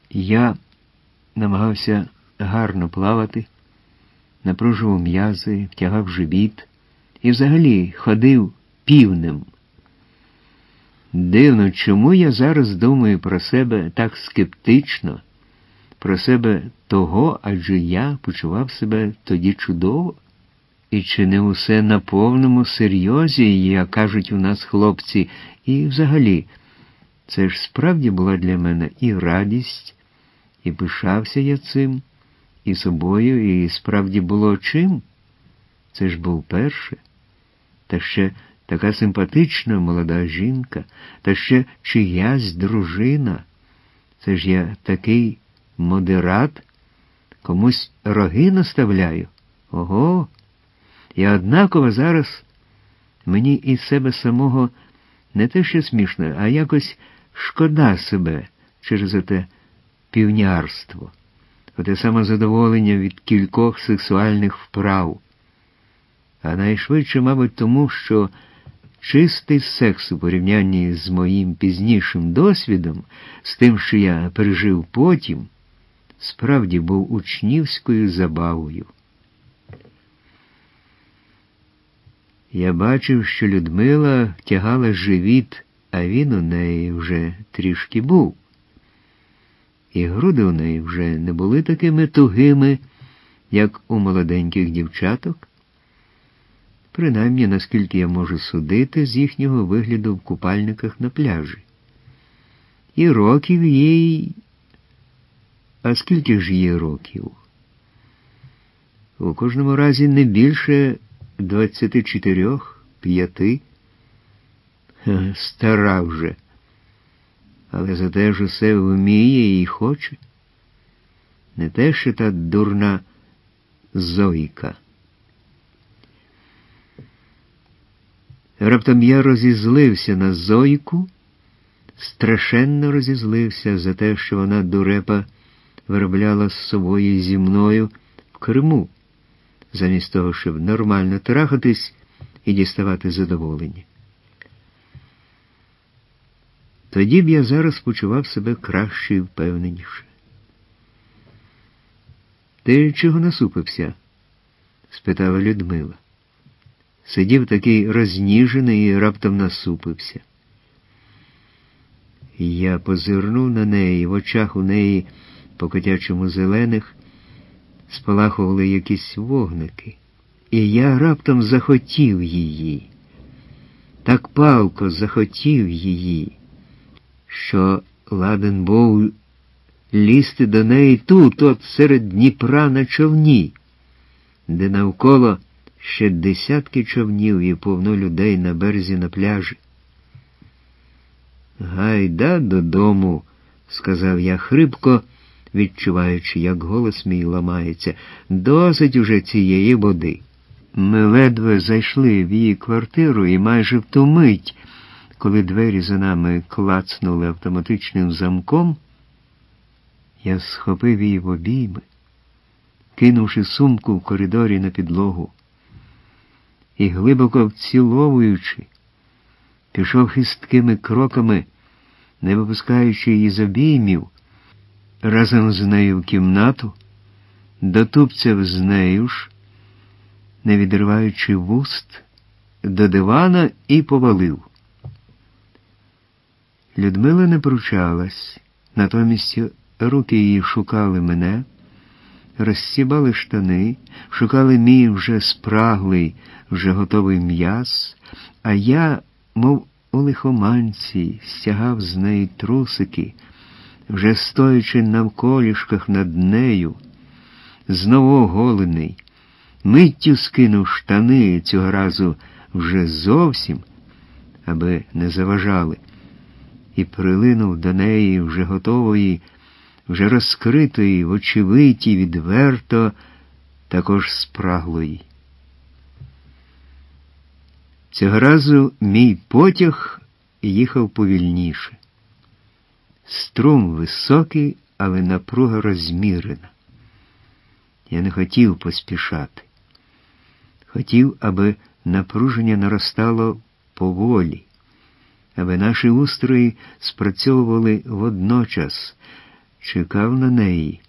Я намагався гарно плавати, напружував м'язи, втягав живіт і взагалі ходив півнем. Дивно, чому я зараз думаю про себе так скептично, про себе того, адже я почував себе тоді чудово. І чи не усе на повному серйозі, як кажуть у нас хлопці, і взагалі, це ж справді була для мене і радість, і пишався я цим, і собою, і справді було чим. Це ж був перше. Та ще така симпатична молода жінка, та ще чиясь дружина. Це ж я такий модерат, комусь роги наставляю. Ого! І однаково зараз мені із себе самого не те що смішно, а якось шкода себе через оте півнярство, оте самозадоволення від кількох сексуальних вправ. А найшвидше, мабуть, тому, що чистий секс у порівнянні з моїм пізнішим досвідом, з тим, що я пережив потім, справді був учнівською забавою. Я бачив, що Людмила втягала живіт, а він у неї вже трішки був. І груди у неї вже не були такими тугими, як у молоденьких дівчаток. Принаймні, наскільки я можу судити з їхнього вигляду в купальниках на пляжі. І років їй... А скільки ж їй років? У кожному разі не більше 24-5. Стара вже. Але зате ж усе вміє і хоче. Не те, що та дурна Зойка. Раптом я розізлився на Зойку, страшенно розізлився за те, що вона, дурепа, виробляла з собою і зі мною в Криму, замість того, щоб нормально трахатись і діставати задоволення. Тоді б я зараз почував себе краще і впевненіше. «Ти чого насупився?» – спитала Людмила. Сидів такий розніжений і раптом насупився. Я позирнув на неї, в очах у неї, по-котячому зелених, спалахували якісь вогники. І я раптом захотів її. Так палко захотів її, що ладен був лізти до неї тут, от серед Дніпра на човні, де навколо ще десятки човнів і повно людей на березі на пляжі. «Гайда додому», – сказав я хрипко, відчуваючи, як голос мій ламається. «Досить уже цієї води». Ми ледве зайшли в її квартиру і майже в ту мить, коли двері за нами клацнули автоматичним замком, я схопив її в обійми, кинувши сумку в коридорі на підлогу, і, глибоко вціловуючи, пішов хисткими кроками, не випускаючи її з обіймів, разом з нею в кімнату, дотупцяв з нею ж, не відриваючи вуст, до дивана і повалив. Людмила не пручалась, натомість руки її шукали мене, розсібали штани, шукали мій вже спраглий, вже готовий м'яз, а я, мов у лихоманці, стягав з неї трусики, вже стоячи навколішках над нею, знову оголений, миттю скинув штани, цього разу вже зовсім, аби не заважали, і прилинув до неї вже готової, вже розкритої, вочевиті, відверто, також спраглої. Цього разу мій потяг їхав повільніше. Струм високий, але напруга розмірена. Я не хотів поспішати. Хотів, аби напруження наростало поволі, аби наші устрої спрацьовували водночас, чекав на неї.